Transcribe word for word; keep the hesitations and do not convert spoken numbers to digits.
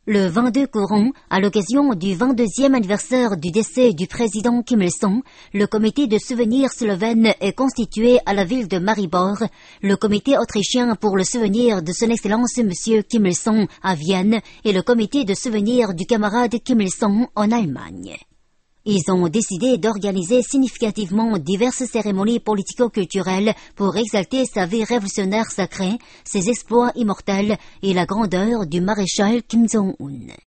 Le vingt-deux courant, à l'occasion du vingt-deuxième anniversaire du décès du président Kim Il-sung, le comité de souvenirs slovène est constitué à la ville de Maribor, le comité autrichien pour le souvenir de son excellence M. Kim Il-sung à Vienne et le comité de souvenirs du camarade Kim Il-sung en Allemagne. Ils ont décidé d'organiser significativement diverses cérémonies politico-culturelles pour exalter sa vie révolutionnaire sacrée, ses exploits immortels et la grandeur du maréchal Kim Jong-un.